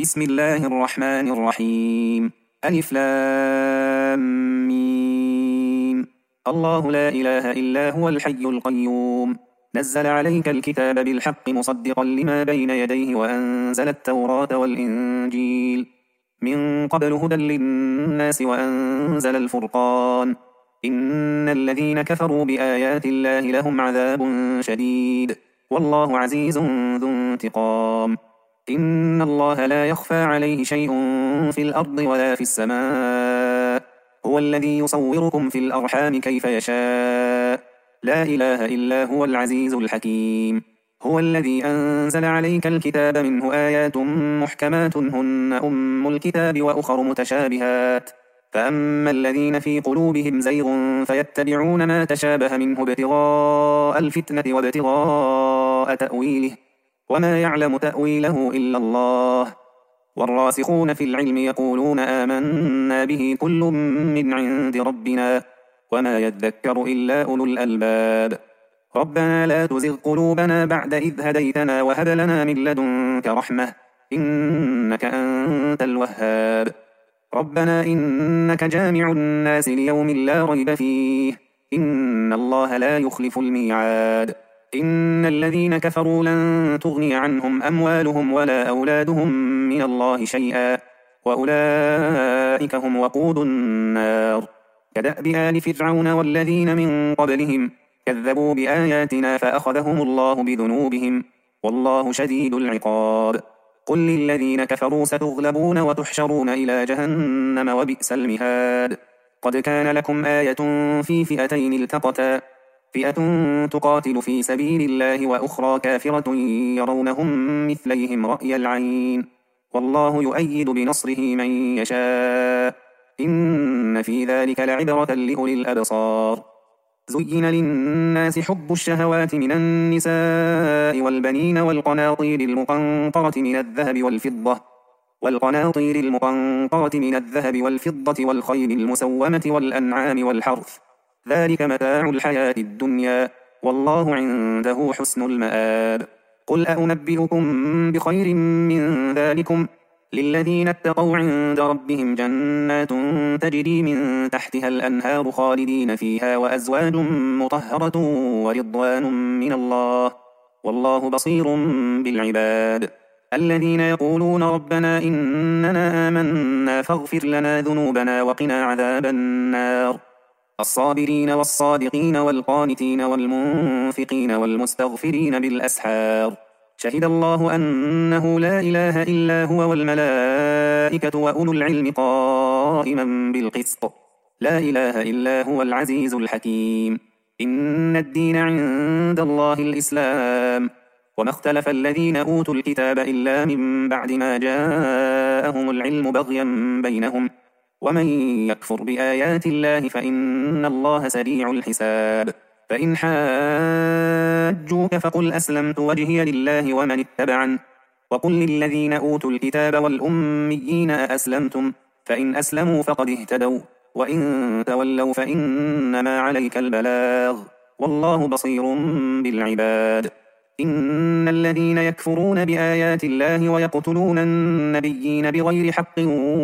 بسم الله الرحمن الرحيم. ألف لام ميم. الله لا إله إلا هو الحي القيوم. نزل عليك الكتاب بالحق مصدقا لما بين يديه وأنزل التوراة والإنجيل من قبل هدى للناس وأنزل الفرقان. إن الذين كفروا بآيات الله لهم عذاب شديد والله عزيز ذو انتقام. إن الله لا يخفى عليه شيء في الأرض ولا في السماء. هو الذي يصوركم في الأرحام كيف يشاء. لا إله إلا هو العزيز الحكيم. هو الذي أنزل عليك الكتاب منه آيات محكمات هن أم الكتاب وأخر متشابهات فأما الذين في قلوبهم زيغ فيتبعون ما تشابه منه ابتغاء الفتنة وابتغاء تأويله وما يعلم تأويله إلا الله. والراسخون في العلم يقولون آمنا به كل من عند ربنا وما يذكر إلا أولو الألباب. ربنا لا تزغ قلوبنا بعد إذ هديتنا وهب لنا من لدنك رحمة إنك أنت الوهاب. ربنا إنك جامع الناس ليوم لا ريب فيه إن الله لا يخلف الميعاد. إن الذين كفروا لن تغني عنهم أموالهم ولا أولادهم من الله شيئا وأولئك هم وقود النار. كدأب آل فرعون والذين من قبلهم كذبوا بآياتنا فأخذهم الله بذنوبهم والله شديد العقاب. قل للذين كفروا ستغلبون وتحشرون إلى جهنم وبئس المهاد. قد كان لكم آية في فئتين التقتا فئة تقاتل في سبيل الله وأخرى كافرة يرونهم مثليهم رأي العين والله يؤيد بنصره من يشاء إن في ذلك لعبرة لأولي الأبصار. زين للناس حب الشهوات من النساء والبنين والقناطير المقنطرة من الذهب والفضة والخيل المسومة والأنعام والحرث ذلك متاع الحياة الدنيا والله عنده حسن المآب. قل أنبئكم بخير من ذلكم للذين اتقوا عند ربهم جنات تجري من تحتها الأنهار خالدين فيها وأزواج مطهرة ورضوان من الله والله بصير بالعباد. الذين يقولون ربنا إننا آمنا فاغفر لنا ذنوبنا وقنا عذاب النار. الصابرين والصادقين والقانتين والمنفقين والمستغفرين بالأسحار. شهد الله أنه لا إله إلا هو والملائكة وأولو العلم قائما بالقسط لا إله إلا هو العزيز الحكيم. إن الدين عند الله الإسلام وما اختلف الذين أوتوا الكتاب إلا من بعد ما جاءهم العلم بغيا بينهم ومن يكفر بآيات الله فإن الله سريع الحساب. فإن حاجوك فقل أسلمت وجهي لله ومن اتبعن وقل للذين أوتوا الكتاب والأميين أأسلمتم فإن أسلموا فقد اهتدوا وإن تولوا فإنما عليك البلاغ والله بصير بالعباد. إن الذين يكفرون بآيات الله ويقتلون النبيين بغير حق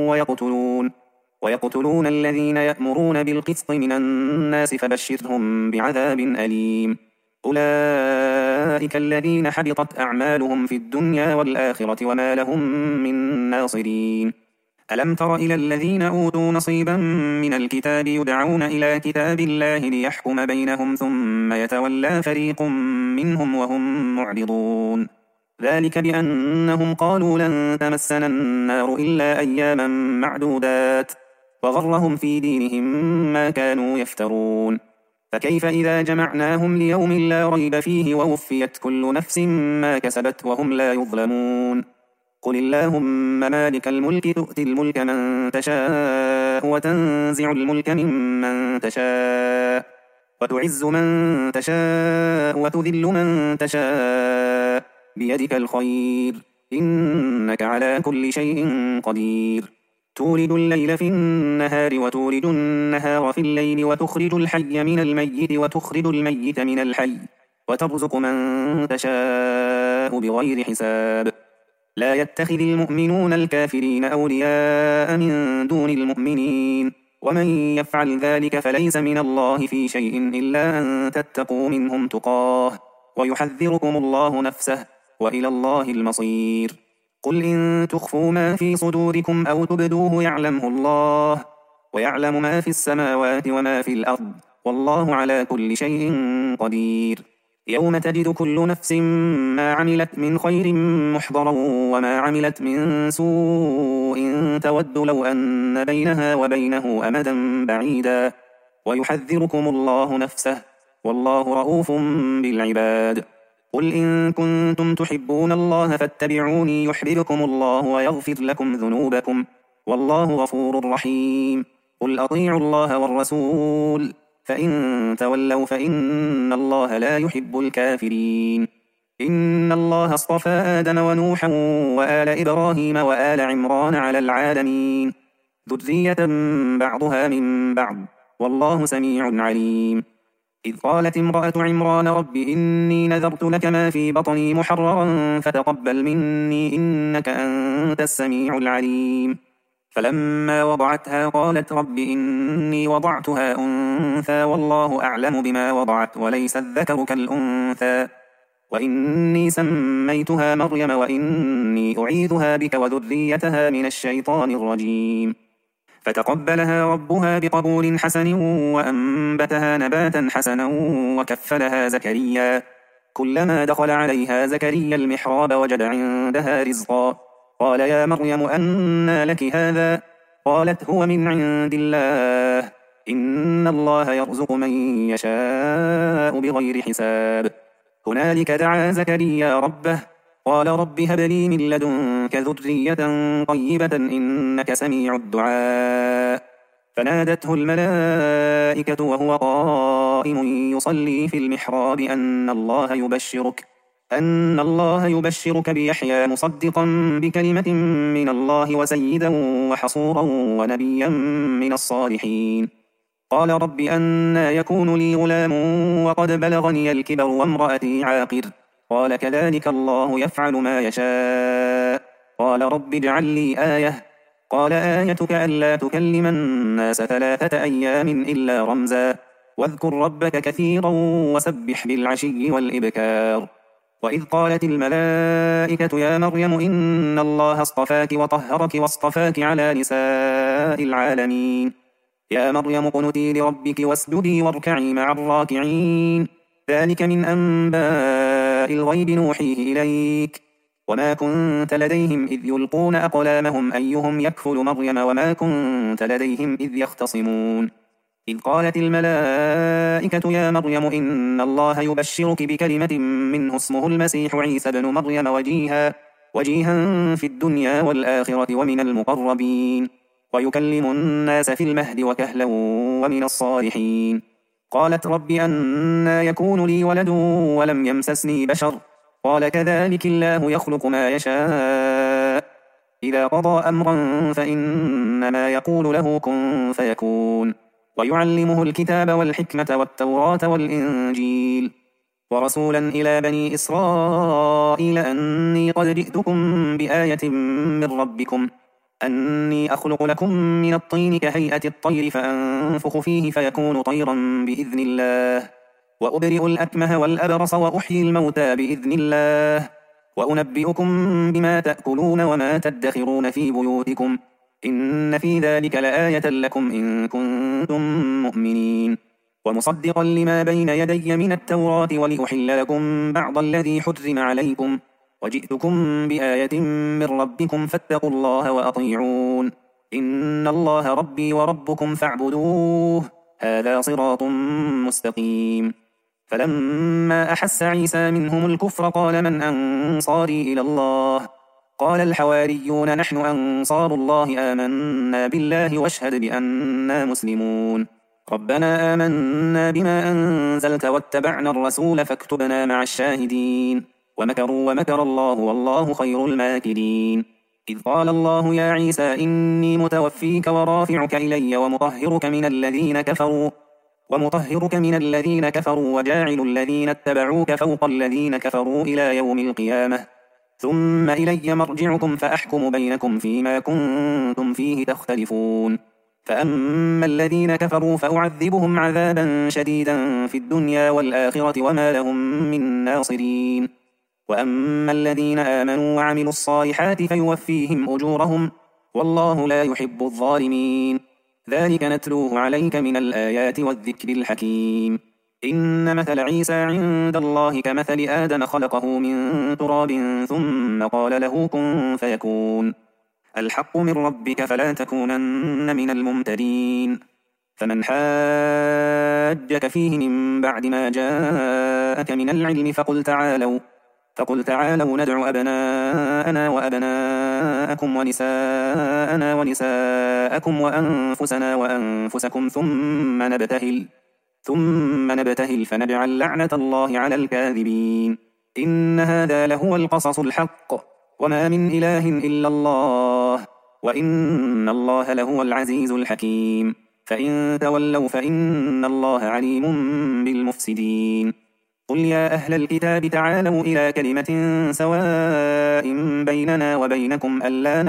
ويقتلون الذين يأمرون بالقسط من الناس فبشرهم بعذاب أليم. أولئك الذين حبطت أعمالهم في الدنيا والآخرة وما لهم من ناصرين. ألم تر إلى الذين أوتوا نصيبا من الكتاب يدعون إلى كتاب الله ليحكم بينهم ثم يتولى فريق منهم وهم معرضون. ذلك بأنهم قالوا لن تمسنا النار إلا أياما معدودات وغرهم في دينهم ما كانوا يفترون. فكيف إذا جمعناهم ليوم لا ريب فيه ووفيت كل نفس ما كسبت وهم لا يظلمون. قل اللهم مالك الملك تؤتي الملك من تشاء وتنزع الملك ممن تشاء وتعز من تشاء وتذل من تشاء بيدك الخير إنك على كل شيء قدير. تولد الليل في النهار وتولد النهار في الليل وتخرج الحي من الميت وتخرج الميت من الحي وترزق من تشاء بغير حساب. لا يتخذ المؤمنون الكافرين أولياء من دون المؤمنين ومن يفعل ذلك فليس من الله في شيء إلا أن تتقوا منهم تقاه ويحذركم الله نفسه وإلى الله المصير. قل إن تخفوا ما في صدوركم أو تبدوه يعلمه الله ويعلم ما في السماوات وما في الأرض والله على كل شيء قدير. يوم تجد كل نفس ما عملت من خير محضرا وما عملت من سوء تود لو أن بينها وبينه أمدا بعيدا ويحذركم الله نفسه والله رؤوف بالعباد. قل إن كنتم تحبون الله فاتبعوني يحببكم الله ويغفر لكم ذنوبكم والله غفور رحيم. قل أطيعوا الله والرسول فإن تولوا فإن الله لا يحب الكافرين. إن الله اصطفى آدم ونوحا وآل إبراهيم وآل عمران على العالمين ذرية بعضها من بعض والله سميع عليم. إذ قالت امرأة عمران رب إني نذرت لك ما في بطني محررا فتقبل مني إنك أنت السميع العليم. فلما وضعتها قالت رب إني وضعتها أنثى والله أعلم بما وضعت وليس الذكر كالأنثى وإني سميتها مريم وإني أعيذها بك وذريتها من الشيطان الرجيم. فتقبلها ربها بقبول حسن وأنبتها نباتا حسنا وكفلها زكريا. كلما دخل عليها زكريا المحراب وجد عندها رزقا قال يا مريم أنى لك هذا قالت هو من عند الله إن الله يرزق من يشاء بغير حساب. هنالك دعا زكريا ربه قال رب هب لي من لدنك ذرية طيبة إنك سميع الدعاء. فنادته الملائكة وهو قائم يصلي في المحراب أن الله يبشرك بيحيى مصدقا بكلمة من الله وسيدا وحصورا ونبيا من الصالحين. قال رب أنى يكون لي غلام وقد بلغني الكبر وامرأتي عاقر قال كذلك الله يفعل ما يشاء. قال رب اجعل لي آية قال آيتك ألا تكلم الناس 3 أيام إلا رمزا واذكر ربك كثيرا وسبح بالعشي والإبكار. وإذ قالت الملائكة يا مريم إن الله اصطفاك وطهرك واصطفاك على نساء العالمين يا مريم اقنتي لربك واسجدي واركعي مع الراكعين ذلك من أنباء الغيب نوحيه إليك وما كنت لديهم إذ يلقون أقلامهم أيهم يكفل مريم وما كنت لديهم إذ يختصمون. إذ قالت الملائكة يا مريم إن الله يبشرك بكلمة منه اسمه المسيح عيسى بن مريم وجيها في الدنيا والآخرة ومن المقربين ويكلم الناس في المهد وكهلا ومن الصالحين. قالت رب أنى يكون لي ولد ولم يمسسني بشر قال كذلك الله يخلق ما يشاء إذا قضى أمرا فإنما يقول له كن فيكون. ويعلمه الكتاب والحكمة والتوراة والإنجيل ورسولا إلى بني إسرائيل أني قد جئتكم بآية من ربكم أني أخلق لكم من الطين كهيئة الطير فأنفخ فيه فيكون طيرا بإذن الله وأبرئ الأكمه والأبرص وأحيي الموتى بإذن الله وأنبئكم بما تأكلون وما تدخرون في بيوتكم إن في ذلك لآية لكم إن كنتم مؤمنين. ومصدقا لما بين يدي من التوراة ولأحل لكم بعض الذي حرم عليكم وجئتكم بآية من ربكم فاتقوا الله وأطيعون إن الله ربي وربكم فاعبدوه هذا صراط مستقيم. فلما أحس عيسى منهم الكفر قال من أنصاري إلى الله قال الحواريون نحن أنصار الله آمنا بالله واشهد بأننا مسلمون. ربنا آمنا بما أنزلت واتبعنا الرسول فاكتبنا مع الشاهدين ومكروا ومكر الله والله خير الماكرين. إذ قال الله يا عيسى إني متوفيك ورافعك إلي ومطهرك من الذين كفروا وجاعل الذين اتبعوك فوق الذين كفروا إلى يوم القيامة ثم إلي مرجعكم فأحكم بينكم فيما كنتم فيه تختلفون فأما الذين كفروا فأعذبهم عذابا شديدا في الدنيا والآخرة وما لهم من ناصرين وأما الذين آمنوا وعملوا الصالحات فيوفيهم أجورهم والله لا يحب الظالمين ذلك نتلوه عليك من الآيات والذكر الحكيم إن مثل عيسى عند الله كمثل آدم خلقه من تراب ثم قال له كن فيكون الحق من ربك فلا تكونن من الممترين فمن حاجك فيه من بعد ما جاءك من العلم فقل تعالوا ندع أبناءنا وأبناءكم ونساءنا ونساءكم وأنفسنا وأنفسكم ثم نبتهل فنجعل لعنة الله على الكاذبين إن هذا لهو القصص الحق وما من إله إلا الله وإن الله لهو العزيز الحكيم فإن تولوا فإن الله عليم بالمفسدين قل يا أهل الكتاب تعالوا إلى كلمة سواء بيننا وبينكم ألا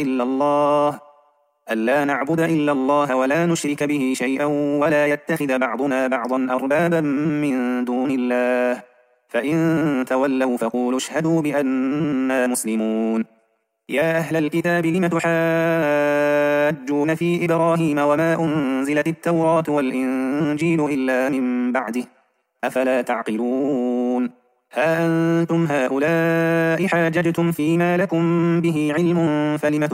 نعبد إلا الله ولا نشرك به شيئا ولا يتخذ بعضنا بعضا أربابا من دون الله فإن تولوا فقولوا اشهدوا بأننا مسلمون يا أهل الكتاب لم تحاجون في إبراهيم وما أنزلت التوراة والإنجيل إلا من بعده أفلا تعقلون ها أنتم هؤلاء حاججتم فيما لكم به علم فلم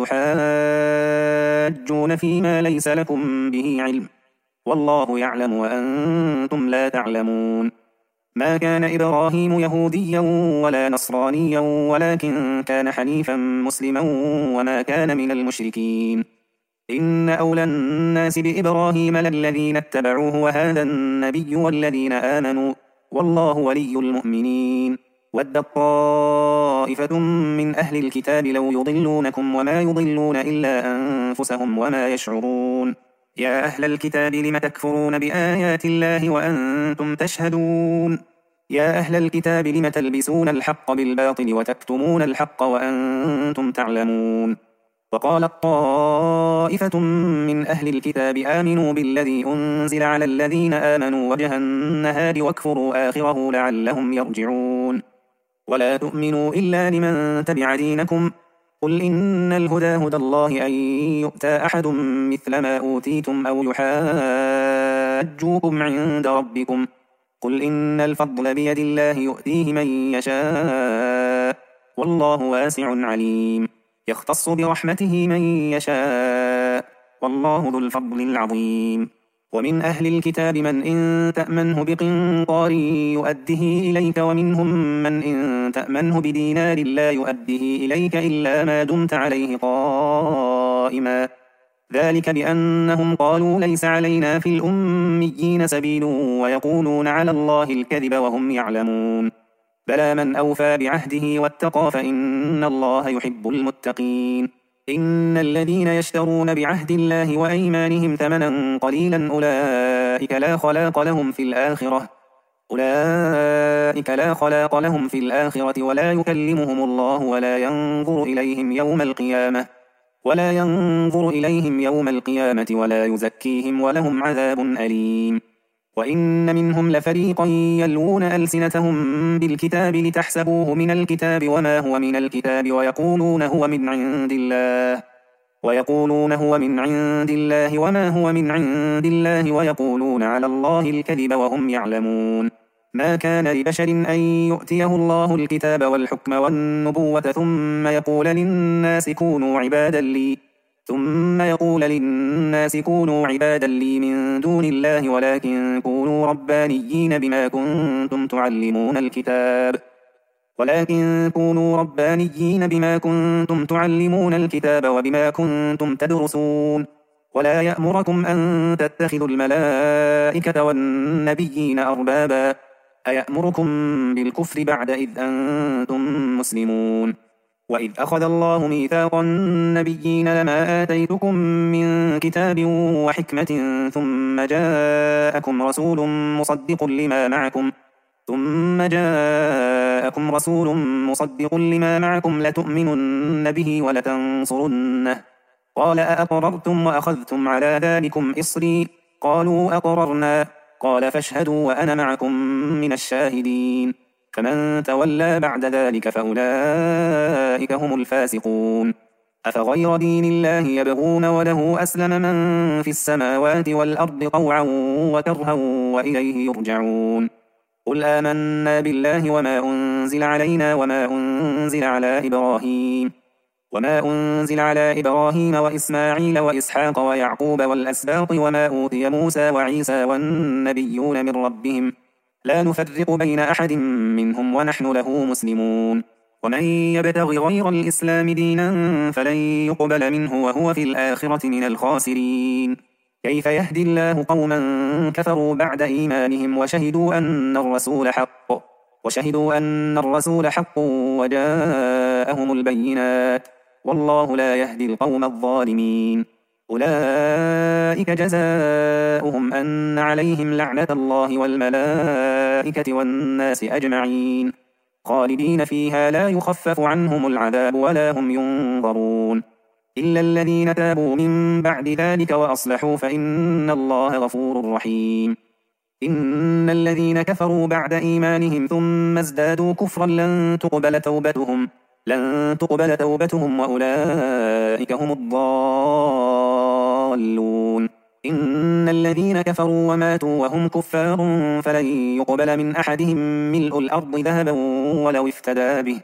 تحاجون فيما ليس لكم به علم والله يعلم وأنتم لا تعلمون ما كان إبراهيم يهوديا ولا نصرانيا ولكن كان حنيفا مسلما وما كان من المشركين إن أولى الناس بإبراهيم للذين اتبعوه وهذا النبي والذين آمنوا والله ولي المؤمنين ودت طائفة من أهل الكتاب لو يضلونكم وما يضلون إلا أنفسهم وما يشعرون يا أهل الكتاب لم تكفرون بآيات الله وأنتم تشهدون يا أهل الكتاب لم تلبسون الحق بالباطل وتكتمون الحق وأنتم تعلمون وقالت طائفة من أهل الكتاب آمنوا بالذي أنزل على الذين آمنوا وجه النهار واكفروا آخره لعلهم يرجعون ولا تؤمنوا إلا لمن تبع دينكم قل إن الهدى هدى الله أن يؤتى أحد مثل ما أوتيتم أو يحاجوكم عند ربكم قل إن الفضل بيد الله يؤتيه من يشاء والله واسع عليم يختص برحمته من يشاء والله ذو الفضل العظيم ومن أهل الكتاب من إن تأمنه بقنطار يؤده إليك ومنهم من إن تأمنه بدينار لا يؤده إليك إلا ما دمت عليه قائما ذلك بأنهم قالوا ليس علينا في الأميين سبيل ويقولون على الله الكذب وهم يعلمون بلى من أوفى بعهده واتقى فإن الله يحب المتقين إن الذين يشترون بعهد الله وأيمانهم ثمنا قليلا أولئك لا خلاق لهم في الآخرة ولا يكلمهم الله ولا ينظر إليهم يوم القيامة ولا يزكيهم ولهم عذاب أليم وإن منهم لفريقا يلوون ألسنتهم بالكتاب لتحسبوه من الكتاب وما هو من الكتاب ويقولون هو من عند الله وما هو من عند الله ويقولون على الله الكذب وهم يعلمون ما كان لبشر أن يؤتيه الله الكتاب والحكم والنبوة ثم يقول للناس كونوا عبادا لي من دون الله ولكن كونوا ربانيين بما كنتم تعلمون الكتاب وبما كنتم تدرسون ولا يأمركم أن تتخذوا الملائكة والنبيين أربابا أيأمركم بالكفر بعد إذ أنتم مسلمون وإذ أخذ الله ميثاق النبيين لما آتيتكم من كتاب وحكمة ثم جاءكم رسول مصدق لما معكم ثم جاءكم رسول مصدق لما معكم لتؤمنن به ولتنصرنه قال أأقررتم وأخذتم على ذلكم إصري قالوا أقررنا قال فاشهدوا وأنا معكم من الشاهدين فمن تولى بعد ذلك فأولئك هم الفاسقون أفغير دين الله يبغون وله أسلم من في السماوات والأرض طوعا وكرها وإليه يرجعون قل آمنا بالله وما أنزل علينا وما أنزل على إبراهيم وإسماعيل وإسحاق ويعقوب والأسباط وما أوتي موسى وعيسى والنبيون من ربهم لا نفرق بين أحد منهم ونحن له مسلمون ومن يبتغ غير الإسلام دينا فلن يقبل منه وهو في الآخرة من الخاسرين كيف يهدي الله قوما كفروا بعد إيمانهم وشهدوا أن الرسول حق وجاءهم البينات والله لا يهدي القوم الظالمين أولئك جزاؤهم أن عليهم لعنة الله والملائكة والناس أجمعين خالدين فيها لا يخفف عنهم العذاب ولا هم ينظرون إلا الذين تابوا من بعد ذلك وأصلحوا فإن الله غفور رحيم إن الذين كفروا بعد إيمانهم ثم ازدادوا كفرا لن تقبل توبتهم وأولئك هم الضالون إن الذين كفروا وماتوا وهم كفار فلن يقبل من أحدهم ملء الأرض ذهبا ولو افتدى به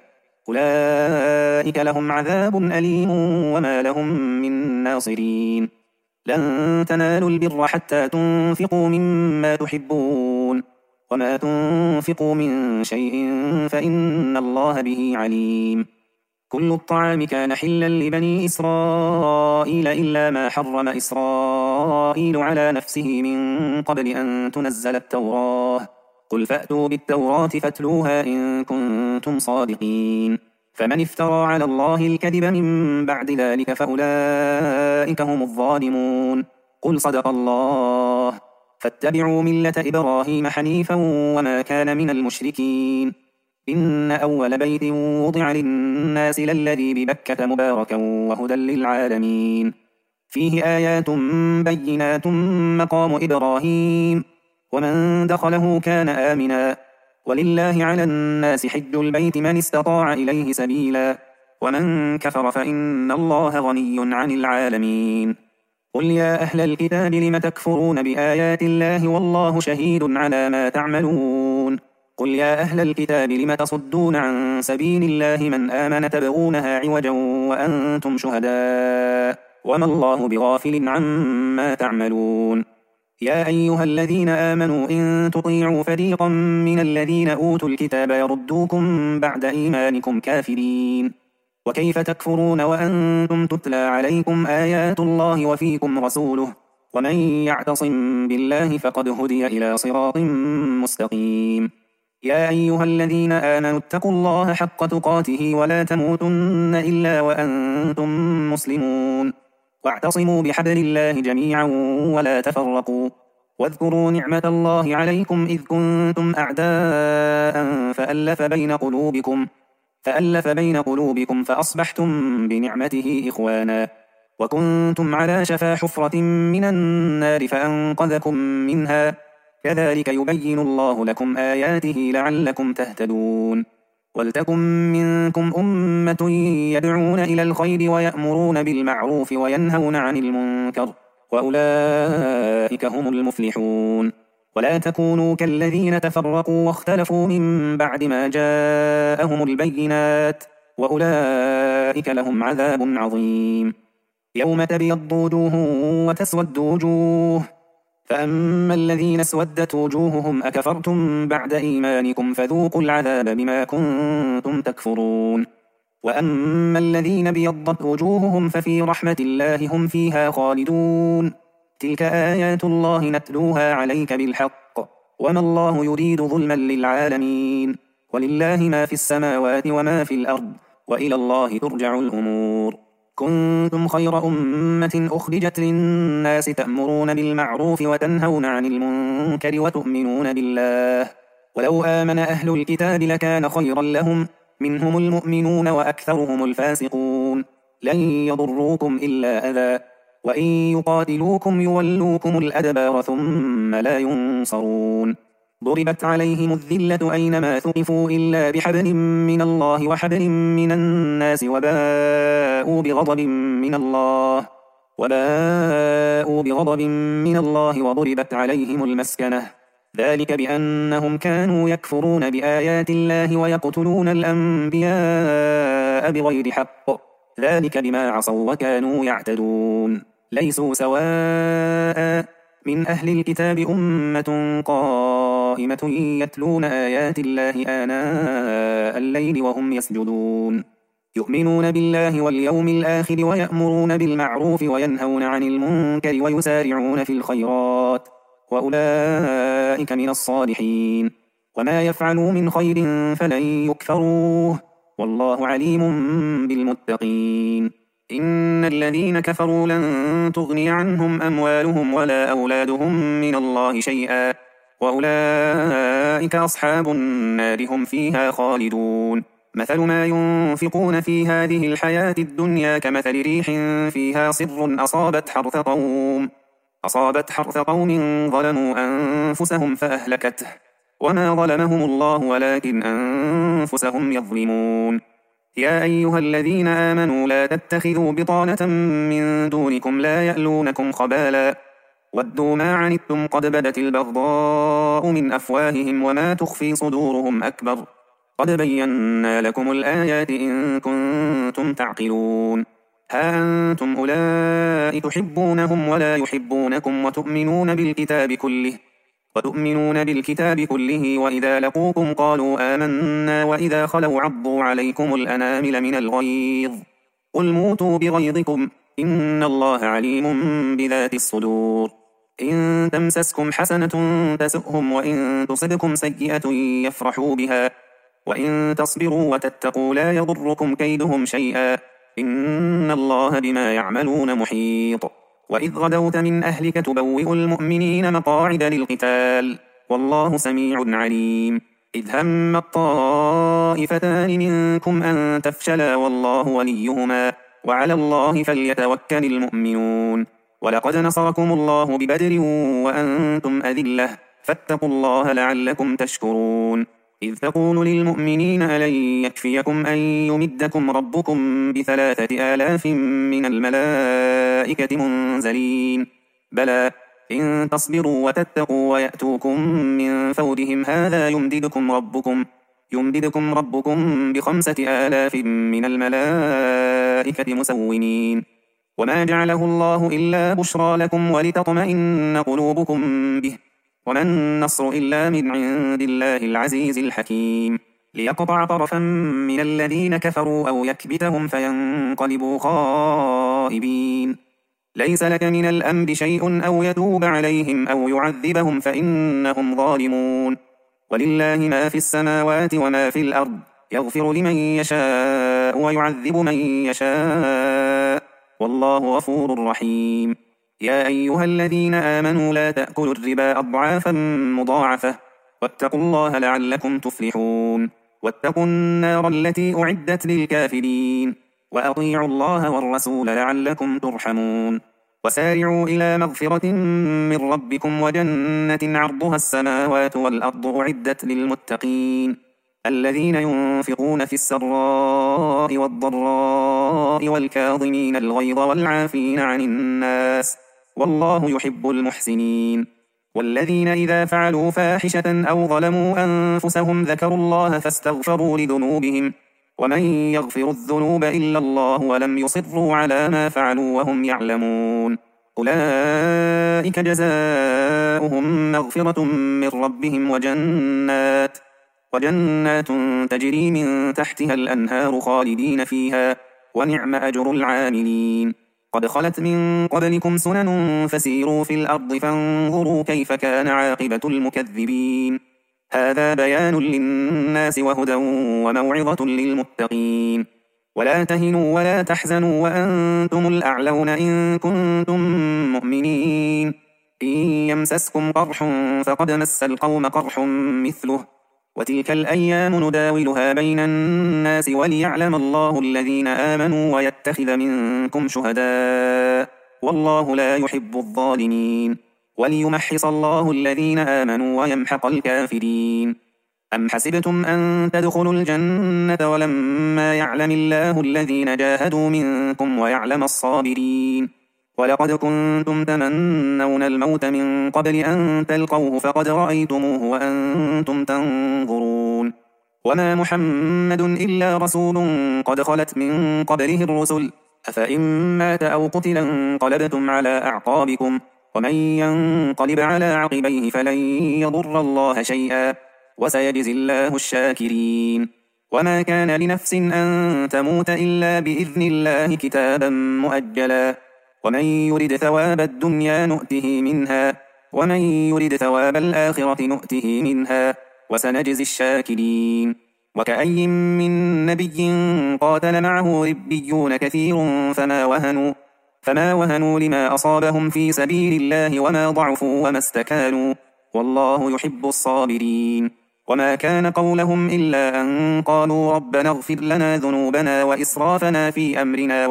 أولئك لهم عذاب أليم وما لهم من ناصرين لن تنالوا البر حتى تنفقوا مما تحبون وما تنفقوا من شيء فإن الله به عليم كل الطعام كان حلا لبني إسرائيل إلا ما حرم إسرائيل على نفسه من قبل أن تنزل التوراة قل فأتوا بالتوراة فاتلوها إن كنتم صادقين فمن افترى على الله الكذب من بعد ذلك فأولئك هم الظالمون قل صدق الله فاتبعوا ملة إبراهيم حنيفا وما كان من المشركين إن أول بيت وضع للناس للذي ببكة مباركا وهدى للعالمين فيه آيات بينات مقام إبراهيم ومن دخله كان آمنا ولله على الناس حج البيت من استطاع إليه سبيلا ومن كفر فإن الله غني عن العالمين قل يا أهل الكتاب لم تكفرون بآيات الله والله شهيد على ما تعملون قل يا أهل الكتاب لم تصدون عن سبيل الله من آمن تبغونها عوجا وأنتم شهداء وما الله بغافل عما تعملون يا أيها الذين آمنوا إن تطيعوا فريقا من الذين أوتوا الكتاب يردوكم بعد إيمانكم كافرين وكيف تكفرون وأنتم تتلى عليكم آيات الله وفيكم رسوله ومن يعتصم بالله فقد هدي إلى صراط مستقيم يا أيها الذين آمنوا اتقوا الله حق تقاته ولا تموتن إلا وأنتم مسلمون واعتصموا بحبل الله جميعا ولا تفرقوا واذكروا نعمة الله عليكم إذ كنتم أعداء فألف بين قلوبكم فأصبحتم بنعمته إخوانا وكنتم على شفا حفرة من النار فأنقذكم منها كذلك يبين الله لكم آياته لعلكم تهتدون ولتكن منكم أمة يدعون إلى الخير ويأمرون بالمعروف وينهون عن المنكر وأولئك هم المفلحون ولا تكونوا كالذين تفرقوا واختلفوا من بعد ما جاءهم البينات وأولئك لهم عذاب عظيم يوم تبيض وجوه وتسود وجوه فأما الذين اسودت وجوههم أكفرتم بعد إيمانكم فذوقوا العذاب بما كنتم تكفرون وأما الذين بيضت وجوههم ففي رحمة الله هم فيها خالدون تلك آيات الله نتلوها عليك بالحق وما الله يريد ظلما للعالمين ولله ما في السماوات وما في الأرض وإلى الله ترجع الأمور كنتم خير أمة أخرجت للناس تأمرون بالمعروف وتنهون عن المنكر وتؤمنون بالله ولو آمن أهل الكتاب لكان خيرا لهم منهم المؤمنون وأكثرهم الفاسقون لن يضروكم إلا أذى وإن يقاتلوكم يولوكم الأدبار ثم لا ينصرون ضربت عليهم الذلة أينما ثقفوا إلا بحبل من الله وحبل من الناس وباءوا بغضب من الله وضربت عليهم المسكنة ذلك بأنهم كانوا يكفرون بآيات الله ويقتلون الأنبياء بغير حق ذلك بما عصوا وكانوا يعتدون ليسوا سواء من أهل الكتاب أمة قائمة يتلون آيات الله آناء الليل وهم يسجدون يؤمنون بالله واليوم الآخر ويأمرون بالمعروف وينهون عن المنكر ويسارعون في الخيرات وأولئك من الصالحين وما يفعلوا من خير فلن يكفروه والله عليم بالمتقين إن الذين كفروا لن تغني عنهم أموالهم ولا أولادهم من الله شيئا وأولئك أصحاب النار هم فيها خالدون مثل ما ينفقون في هذه الحياة الدنيا كمثل ريح فيها صر أصابت حرث قوم ظلموا أنفسهم فأهلكته وما ظلمهم الله ولكن أنفسهم يظلمون يا أيها الذين آمنوا لا تتخذوا بطانة من دونكم لا يألونكم خبالا ودوا ما عنتم قد بدت البغضاء من أفواههم وما تخفي صدورهم أكبر قد بينا لكم الآيات إن كنتم تعقلون ها أنتم أولئك تحبونهم ولا يحبونكم وتؤمنون بالكتاب كله وإذا لقوكم قالوا آمنا وإذا خلوا عضوا عليكم الأنامل من الغيظ قل موتوا بغيظكم إن الله عليم بذات الصدور إن تمسسكم حسنة تسؤهم وإن تصبكم سيئة يفرحوا بها وإن تصبروا وتتقوا لا يضركم كيدهم شيئا إن الله بما يعملون محيط وإذ غدوت من أهلك تبوئ المؤمنين مقاعد للقتال والله سميع عليم إذ هم الطائفتان منكم أن تفشلا والله وليهما وعلى الله فليتوكل المؤمنون ولقد نصركم الله ببدر وأنتم أذلة فاتقوا الله لعلكم تشكرون إذ تقول للمؤمنين ألن يكفيكم أن يمدكم ربكم ب3,000 من الملائكة منزلين بلى إن تصبروا وتتقوا ويأتوكم من فورهم هذا يمددكم ربكم ب5,000 من الملائكة مسومين وما جعله الله إلا بشرى لكم ولتطمئن قلوبكم به وما النصر إلا من عند الله العزيز الحكيم ليقطع طرفا من الذين كفروا أو يكبتهم فينقلبوا خائبين ليس لك من الأمر شيء أو يتوب عليهم أو يعذبهم فإنهم ظالمون ولله ما في السماوات وما في الأرض يغفر لمن يشاء ويعذب من يشاء والله غفور رحيم يا أيها الذين آمنوا لا تأكلوا الربا أضعافا مضاعفة واتقوا الله لعلكم تفلحون واتقوا النار التي أعدت للكافرين وأطيعوا الله والرسول لعلكم ترحمون وسارعوا إلى مغفرة من ربكم وجنة عرضها السماوات والأرض أعدت للمتقين الذين ينفقون في السراء والضراء والكاظمين الغيظ والعافين عن الناس والله يحب المحسنين والذين إذا فعلوا فاحشة أو ظلموا أنفسهم ذكروا الله فاستغفروا لذنوبهم ومن يغفر الذنوب إلا الله ولم يصروا على ما فعلوا وهم يعلمون أولئك جزاؤهم مغفرة من ربهم وجنات تجري من تحتها الأنهار خالدين فيها ونعم أجر العاملين قد خلت من قبلكم سنن فسيروا في الأرض فانظروا كيف كان عاقبة المكذبين هذا بيان للناس وهدى وموعظة للمتقين ولا تهنوا ولا تحزنوا وأنتم الأعلون إن كنتم مؤمنين إن يمسسكم قرح فقد مس القوم قرح مثله وتلك الأيام نداولها بين الناس وليعلم الله الذين آمنوا ويتخذ منكم شهداء والله لا يحب الظالمين وليمحص الله الذين آمنوا ويمحق الكافرين. أم حسبتم أن تدخلوا الجنة ولما يعلم الله الذين جاهدوا منكم ويعلم الصابرين ولقد كنتم تمنون الموت من قبل أن تلقوه فقد رأيتموه وأنتم تنظرون وما محمد إلا رسول قد خلت من قبله الرسل أفإن مات أو قتل انقلبتم على أعقابكم ومن ينقلب على عقبيه فلن يضر الله شيئا وسيجزي الله الشاكرين. وما كان لنفس أن تموت إلا بإذن الله كتابا مؤجلا ومن يرد ثواب الدنيا نؤته منها ومن يرد ثواب الآخرة نؤته منها وسنجزي الشاكرين. وكأي من نبي قاتل معه ربيون كثير فما وهنوا لما أصابهم في سبيل الله وما ضعفوا وما استكانوا والله يحب الصابرين. وما كان قولهم إلا أن قالوا ربنا اغفر لنا ذنوبنا وإسرافنا في أمرنا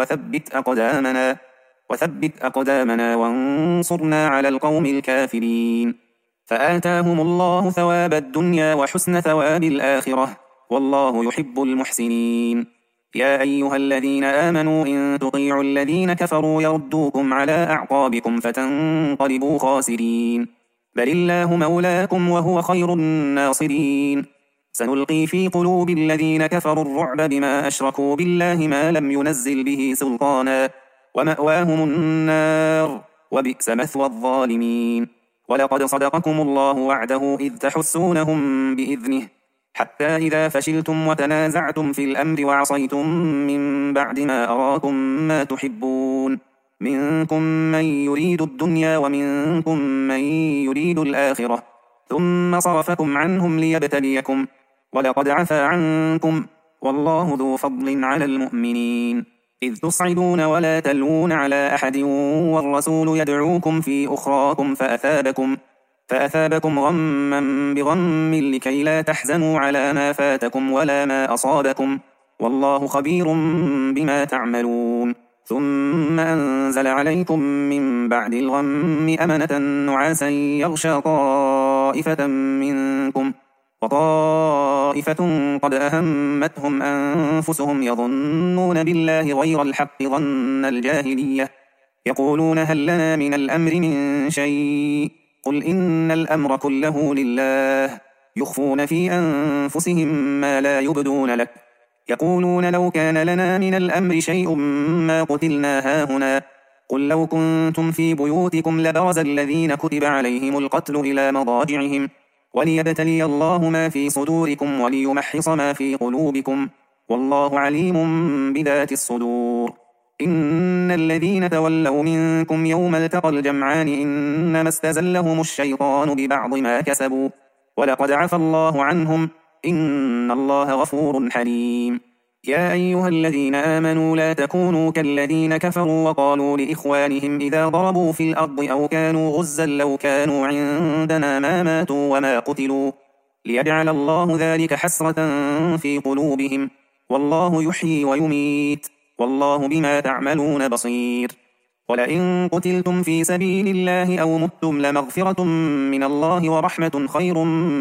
وثبت أقدامنا وانصرنا على القوم الكافرين. فآتاهم الله ثواب الدنيا وحسن ثواب الآخرة والله يحب المحسنين. يا أيها الذين آمنوا إن تطيعوا الذين كفروا يردوكم على أعقابكم فتنقلبوا خاسرين بل الله مولاكم وهو خير الناصرين. سنلقي في قلوب الذين كفروا الرعب بما أشركوا بالله ما لم ينزل به سلطانا ومأواهم النار وبئس مثوى الظالمين. ولقد صدقكم الله وعده إذ تحسونهم بإذنه حتى إذا فشلتم وتنازعتم في الأمر وعصيتم من بعد ما أراكم ما تحبون منكم من يريد الدنيا ومنكم من يريد الآخرة ثم صرفكم عنهم ليبتليكم ولقد عفا عنكم والله ذو فضل على المؤمنين إذ تصعدون ولا تلوون على أحد والرسول يدعوكم في أخراكم فأثابكم غما بغم لكي لا تحزنوا على ما فاتكم ولا ما أصابكم والله خبير بما تعملون. ثم أنزل عليكم من بعد الغم أمنة نعاسا يغشى طائفة منكم وطائفة قد أهمتهم أنفسهم يظنون بالله غير الحق ظن الجاهلية يقولون هل لنا من الأمر من شيء قل إن الأمر كله لله يخفون في أنفسهم ما لا يبدون لك يقولون لو كان لنا من الأمر شيء ما قتلنا هاهنا قل لو كنتم في بيوتكم لبرز الذين كتب عليهم القتل إلى مضاجعهم وليبتلي الله ما في صدوركم وليمحص ما في قلوبكم والله عليم بذات الصدور. إن الذين تولوا منكم يوم التقى الجمعان إنما استزلهم الشيطان ببعض ما كسبوا ولقد عفى الله عنهم إن الله غفور حليم. يا أيها الذين آمنوا لا تكونوا كالذين كفروا وقالوا لإخوانهم إذا ضربوا في الأرض أو كانوا غزا لو كانوا عندنا ما ماتوا وما قتلوا ليجعل الله ذلك حسرة في قلوبهم والله يحيي ويميت والله بما تعملون بصير. ولئن قتلتم في سبيل الله أو متم لمغفرة من الله ورحمة خير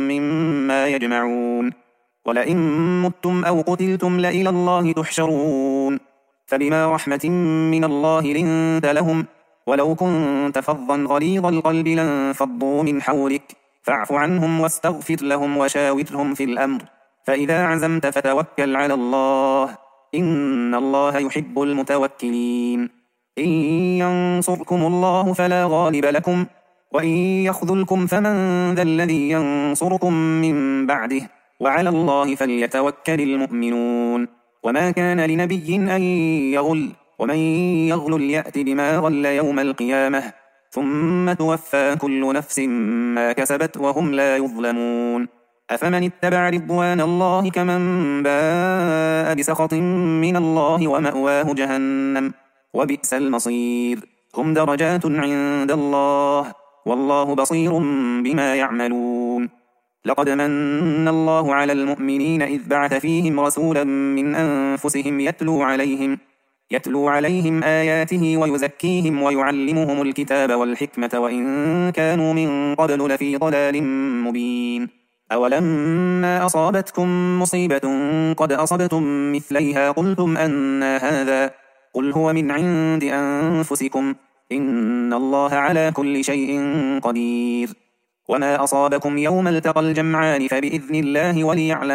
مما يجمعون. ولئن متم أو قتلتم لإلى الله تحشرون فبما رحمة من الله لنت لهم ولو كنت فظا غليظ القلب لانفضوا من حولك فاعف عنهم واستغفر لهم وشاورهم في الأمر فإذا عزمت فتوكل على الله إن الله يحب المتوكلين. إن ينصركم الله فلا غالب لكم وإن يخذلكم فمن ذا الذي ينصركم من بعده وعلى الله فليتوكل المؤمنون. وما كان لنبي أن يغل ومن يغل يأت بما غل يوم القيامة ثم توفى كل نفس ما كسبت وهم لا يظلمون. أفمن اتبع رضوان الله كمن باء بسخط من الله ومأواه جهنم وبئس المصير. هم درجات عند الله والله بصير بما يعملون. لقد من الله على المؤمنين إذ بعث فيهم رسولا من أنفسهم يتلو عليهم آياته ويزكيهم ويعلمهم الكتاب والحكمة وإن كانوا من قبل لفي ضلال مبين. أولما أصابتكم مصيبة قد أصبتم مثليها قلتم أنى هذا قل هو من عند أنفسكم إن الله على كل شيء قدير. وما أصابكم يوم التقى الجمعان فبإذن الله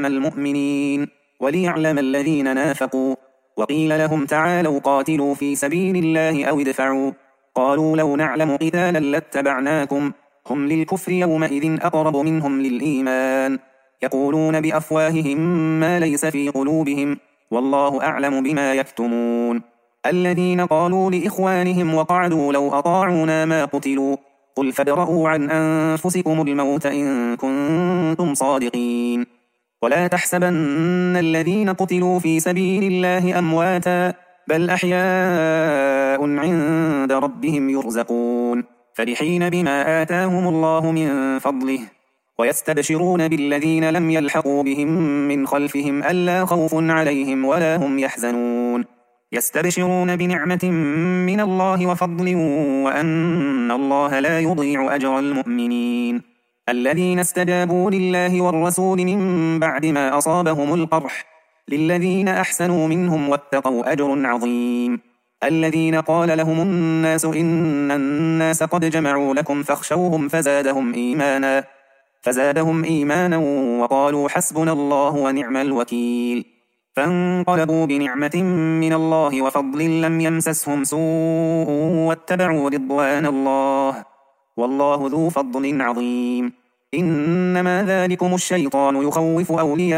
وليعلم الذين نافقوا. وقيل لهم تعالوا قاتلوا في سبيل الله أو ادفعوا قالوا لو نعلم قتالا لاتبعناكم هم للكفر يومئذ أقرب منهم للإيمان يقولون بأفواههم ما ليس في قلوبهم والله أعلم بما يكتمون. الذين قالوا لإخوانهم وقعدوا لو أطاعونا ما قتلوا قل فادرءوا عن أنفسكم الموت إن كنتم صادقين. ولا تحسبن الذين قتلوا في سبيل الله أمواتا بل أحياء عند ربهم يرزقون فرحين بما آتاهم الله من فضله ويستبشرون بالذين لم يلحقوا بهم من خلفهم ألا خوف عليهم ولا هم يحزنون يستبشرون بنعمة من الله وفضل وأن الله لا يضيع أجر المؤمنين. الذين استجابوا لله والرسول من بعد ما أصابهم القرح للذين أحسنوا منهم واتقوا أجر عظيم. الذين قال لهم الناس إن الناس قد جمعوا لكم فاخشوهم فزادهم إيمانا وقالوا حسبنا الله ونعم الوكيل. فانقلبوا بنعمة من الله وفضل لم يمسسهم سوء واتبعوا رضوان الله والله ذو فضل عظيم. إنما ذلكم الشيطان يخوف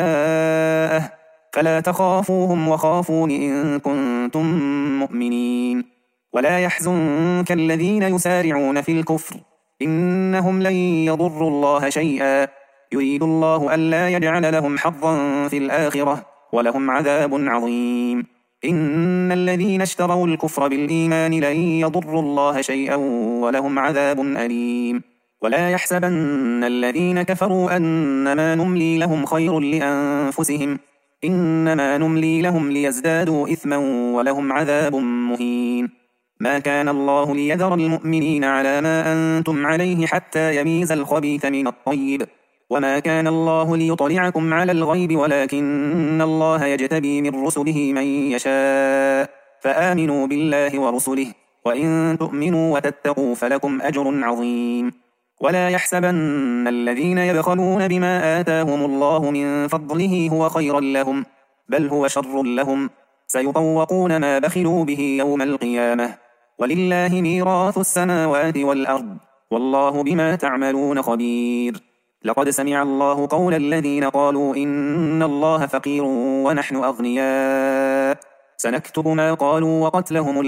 أولياءه فلا تخافوهم وخافون إن كنتم مؤمنين. ولا يحزنك الذين يسارعون في الكفر إنهم لن يضروا الله شيئا يريد الله ألا يجعل لهم حظا في الآخرة ولهم عذاب عظيم. إن الذين اشتروا الكفر بالإيمان لن يضروا الله شيئا ولهم عذاب أليم. ولا يحسبن الذين كفروا أنما نملي لهم خير لأنفسهم إنما نملي لهم ليزدادوا إثما ولهم عذاب مهين. ما كان الله ليذر المؤمنين على ما أنتم عليه حتى يميز الخبيث من الطيب وما كان الله ليطلعكم على الغيب ولكن الله يجتبي من رسله من يشاء فآمنوا بالله ورسله وإن تؤمنوا وتتقوا فلكم أجر عظيم. ولا يحسبن الذين يبخلون بما آتاهم الله من فضله هو خيرا لهم بل هو شر لهم سيطوقون ما بخلوا به يوم القيامة ولله ميراث السماوات والأرض والله بما تعملون خبير. لقد سمع الله قول الذين قالوا إن الله فقير ونحن أغنياء سنكتب ما قالوا وقتلهم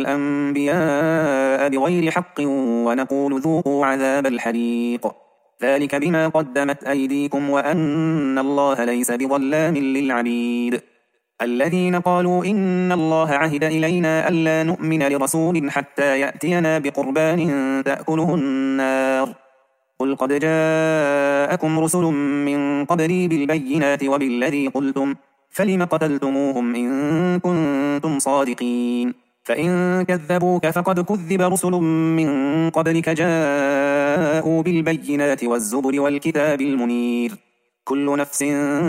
الأنبياء بغير حق ونقول ذوقوا عذاب الحريق ذلك بما قدمت أيديكم وأن الله ليس بظلام للعبيد. الذين قالوا إن الله عهد إلينا ألا نؤمن لرسول حتى يأتينا بقربان تأكله النار قل قد جاءكم رسل من قبلي بالبينات وبالذي قلتم فلم قتلتموهم إن كنتم صادقين. فإن كذبوك فقد كذب رسل من قبلك جاءوا بالبينات والزبر والكتاب المنير كل نفس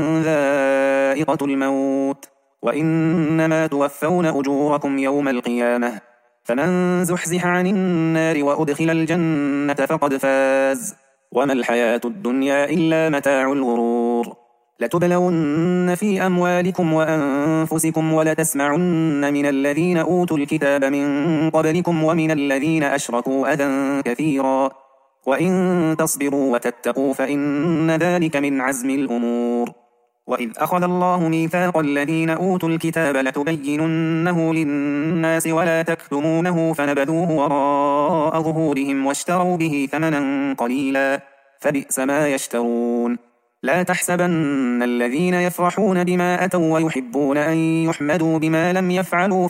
ذائقة الموت وإنما توفون أجوركم يوم القيامة فمن زحزح عن النار وأدخل الجنة فقد فاز وما الحياة الدنيا إلا متاع الغرور. لتبلون في أموالكم وأنفسكم ولتسمعن من الذين أوتوا الكتاب من قبلكم ومن الذين أشركوا أذى كثيرا وإن تصبروا وتتقوا فإن ذلك من عزم الأمور. وإذ أخذ الله ميثاق الذين أوتوا الكتاب لتبيننه للناس ولا تكتمونه فنبذوه وراء ظهورهم واشتروا به ثمنا قليلا فبئس ما يشترون. لا تحسبن الذين يفرحون بما أتوا ويحبون أن يحمدوا بما لم يفعلوا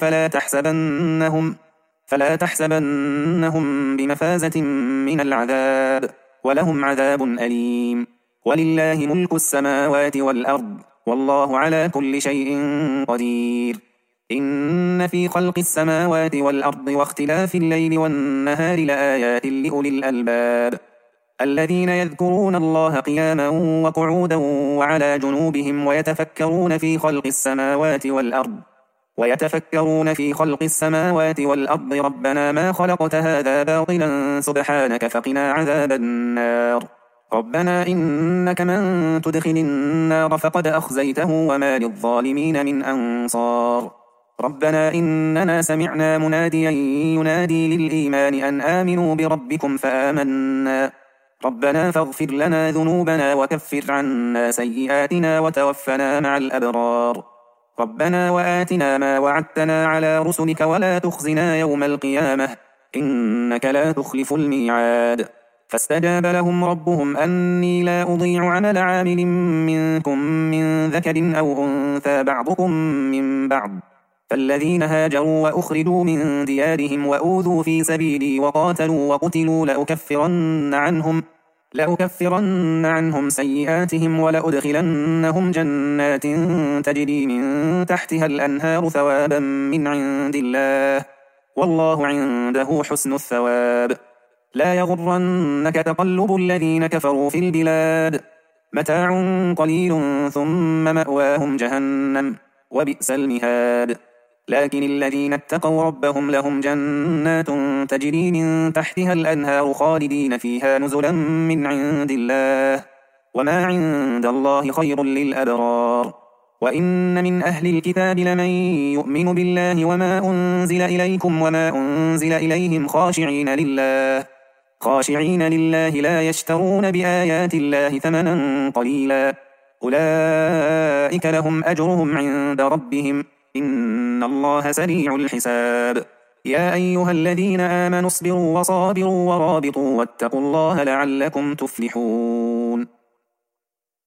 فلا تحسبنهم بمفازة من العذاب ولهم عذاب أليم. ولله ملك السماوات والأرض والله على كل شيء قدير. إن في خلق السماوات والأرض واختلاف الليل والنهار لآيات لأولي الألباب الذين يذكرون الله قياما وقعودا وعلى جنوبهم ويتفكرون في خلق السماوات والأرض ربنا ما خلقت هذا باطلا سبحانك فقنا عذاب النار. ربنا إنك من تدخل النار فقد أخزيته وما للظالمين من أنصار. ربنا إننا سمعنا مناديا ينادي للإيمان أن آمنوا بربكم فآمنا ربنا فاغفر لنا ذنوبنا وكفر عنا سيئاتنا وتوفنا مع الأبرار. ربنا وآتنا ما وعدتنا على رسلك ولا تخزنا يوم القيامة إنك لا تخلف الميعاد. فاستجاب لهم ربهم أني لا أضيع عمل عامل منكم من ذكر أو أنثى بعضكم من بعض فالذين هاجروا وأخرجوا من ديارهم وأوذوا في سبيلي وقاتلوا وقتلوا لأكفرن عنهم سيئاتهم ولأدخلنهم جنات تجري من تحتها الأنهار ثوابا من عند الله والله عنده حسن الثواب. لا يغرنك تقلب الذين كفروا في البلاد متاع قليل ثم مأواهم جهنم وبئس المهاد. لكن الذين اتقوا ربهم لهم جنات تجري من تحتها الأنهار خالدين فيها نزلا من عند الله وما عند الله خير للأبرار. وإن من أهل الكتاب لمن يؤمن بالله وما أنزل إليكم وما أنزل إليهم خاشعين لله لا يشترون بآيات الله ثمنا قليلا أولئك لهم أجرهم عند ربهم إن الله سريع الحساب. يا أيها الذين آمنوا اصبروا وصابروا ورابطوا واتقوا الله لعلكم تفلحون.